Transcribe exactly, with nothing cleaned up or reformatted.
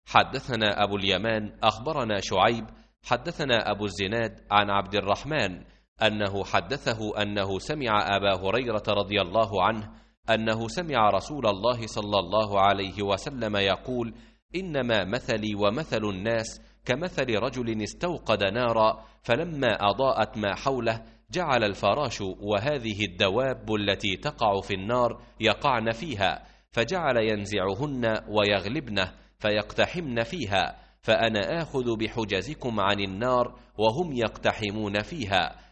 حدثنا أبو اليمان أخبرنا شعيب حدثنا أبو الزناد عن عبد الرحمن أنه حدثه أنه سمع أبا هريرة رضي الله عنه أنه سمع رسول الله صلى الله عليه وسلم يقول: إنما مثلي ومثل الناس كمثل رجل استوقد نارا فلما أضاءت ما حوله جعل الفراش وهذه الدواب التي تقع في النار يقعن فيها، فجعل ينزعهن ويغلبنه فيقتحمن فيها، فأنا آخذ بحجزكم عن النار وهم يقتحمون فيها،